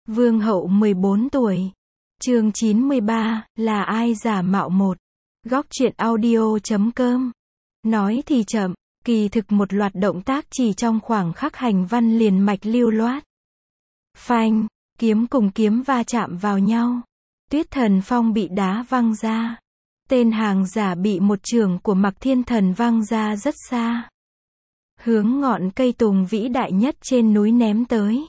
Vương hậu 14 tuổi. Chương 93, là ai giả mạo một. Góc truyện audio.com. Nói thì chậm, kỳ thực một loạt động tác chỉ trong khoảng khắc hành văn liền mạch lưu loát. Phanh, kiếm cùng kiếm va chạm vào nhau. Tuyết Thần Phong bị đá văng ra. Tên hàng giả bị một chưởng của Mạc Thiên Thần văng ra rất xa. Hướng ngọn cây tùng vĩ đại nhất trên núi ném tới.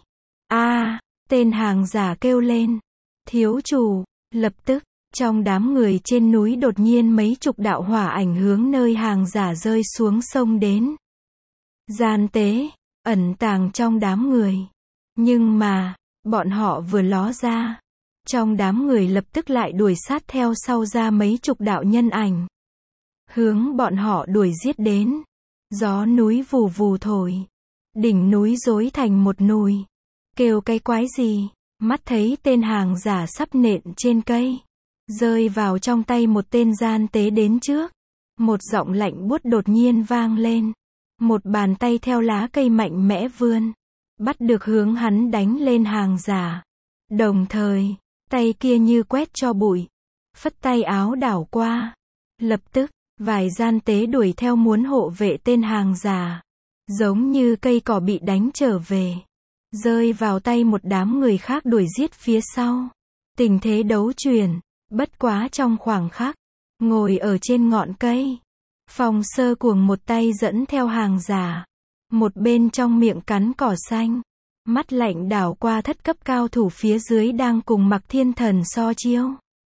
Tên hàng giả kêu lên. Thiếu chủ, lập tức, trong đám người trên núi đột nhiên mấy chục đạo hỏa ảnh hướng nơi hàng giả rơi xuống sông đến. Gian tế, ẩn tàng trong đám người. Nhưng mà, bọn họ vừa ló ra. Trong đám người lập tức lại đuổi sát theo sau ra mấy chục đạo nhân ảnh. Hướng bọn họ đuổi giết đến. Gió núi vù vù thổi. Đỉnh núi rối thành một nùi. Kêu cái quái gì? Mắt thấy tên hàng giả sắp nện trên cây. Rơi vào trong tay một tên gian tế đến trước. Một giọng lạnh buốt đột nhiên vang lên. Một bàn tay theo lá cây mạnh mẽ vươn. Bắt được hướng hắn đánh lên hàng giả. Đồng thời, tay kia như quét cho bụi. Phất tay áo đảo qua. Lập tức, vài gian tế đuổi theo muốn hộ vệ tên hàng giả. Giống như cây cỏ bị đánh trở về. Rơi vào tay một đám người khác đuổi giết phía sau. Tình thế đấu chuyển. Bất quá trong khoảng khắc. Ngồi ở trên ngọn cây. Phong Sơ Cuồng một tay dẫn theo hàng giả. Một bên trong miệng cắn cỏ xanh. Mắt lạnh đảo qua thất cấp cao thủ phía dưới đang cùng Mạc Thiên Thần so chiêu.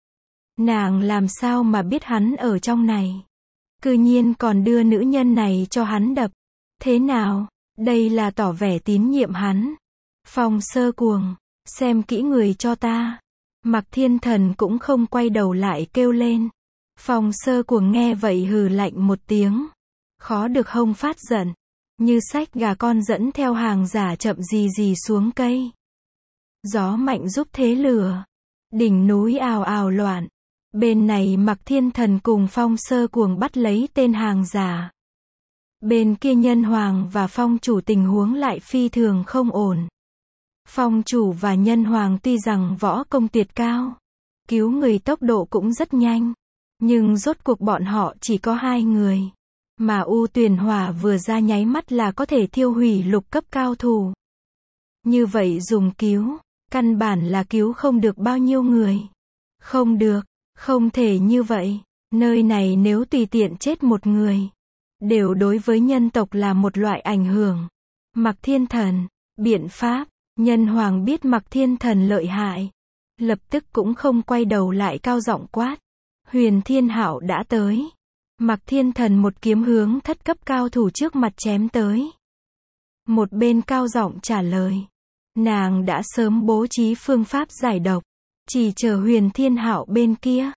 Nàng làm sao mà biết hắn ở trong này. Cư nhiên còn đưa nữ nhân này cho hắn đập. Thế nào, đây là tỏ vẻ tín nhiệm hắn. Phong Sơ Cuồng, xem kỹ người cho ta. Mạc Thiên Thần cũng không quay đầu lại kêu lên. Phong Sơ Cuồng nghe vậy hừ lạnh một tiếng. Khó được hông phát giận. Như xách gà con dẫn theo hàng giả chậm gì xuống cây. Gió mạnh giúp thế lửa. Đỉnh núi ào ào loạn. Bên này Mạc Thiên Thần cùng Phong Sơ Cuồng bắt lấy tên hàng giả. Bên kia Nhân Hoàng và Phong chủ tình huống lại phi thường không ổn. Phong chủ và Nhân Hoàng tuy rằng võ công tuyệt cao, cứu người tốc độ cũng rất nhanh, nhưng rốt cuộc bọn họ chỉ có 2 người. Mà U Tuyền Hỏa vừa ra nháy mắt là có thể thiêu hủy lục cấp cao thủ. Như vậy dùng cứu, căn bản là cứu không được bao nhiêu người. Không được, không thể như vậy. Nơi này nếu tùy tiện chết một người, đều đối với nhân tộc là một loại ảnh hưởng. Mạc Thiên Thần, biện pháp. Nhân Hoàng biết Mạc Thiên Thần lợi hại. Lập tức cũng không quay đầu lại cao giọng quát. Huyền Thiên Hạo đã tới. Mạc Thiên Thần một kiếm hướng thất cấp cao thủ trước mặt chém tới. Một bên cao giọng trả lời. Nàng đã sớm bố trí phương pháp giải độc. Chỉ chờ Huyền Thiên Hạo bên kia.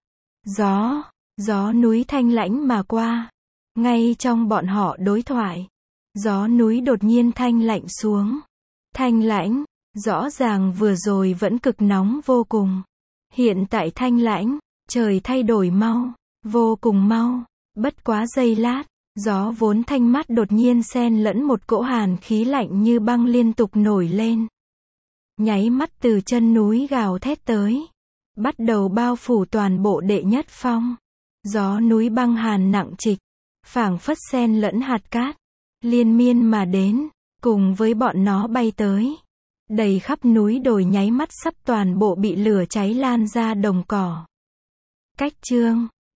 Gió núi thanh lãnh mà qua. Ngay trong bọn họ đối thoại. Gió núi đột nhiên thanh lạnh xuống. Thanh lãnh, rõ ràng vừa rồi vẫn cực nóng vô cùng. Hiện tại thanh lãnh, trời thay đổi mau, vô cùng mau. Bất quá giây lát, gió vốn thanh mát đột nhiên xen lẫn một cỗ hàn khí lạnh như băng liên tục nổi lên. Nháy mắt từ chân núi gào thét tới. Bắt đầu bao phủ toàn bộ đệ nhất phong. Gió núi băng hàn nặng trịch, phảng phất xen lẫn hạt cát. Liên miên mà đến, cùng với bọn nó bay tới. Đầy khắp núi đồi nháy mắt sắp toàn bộ bị lửa cháy lan ra đồng cỏ. Cách chương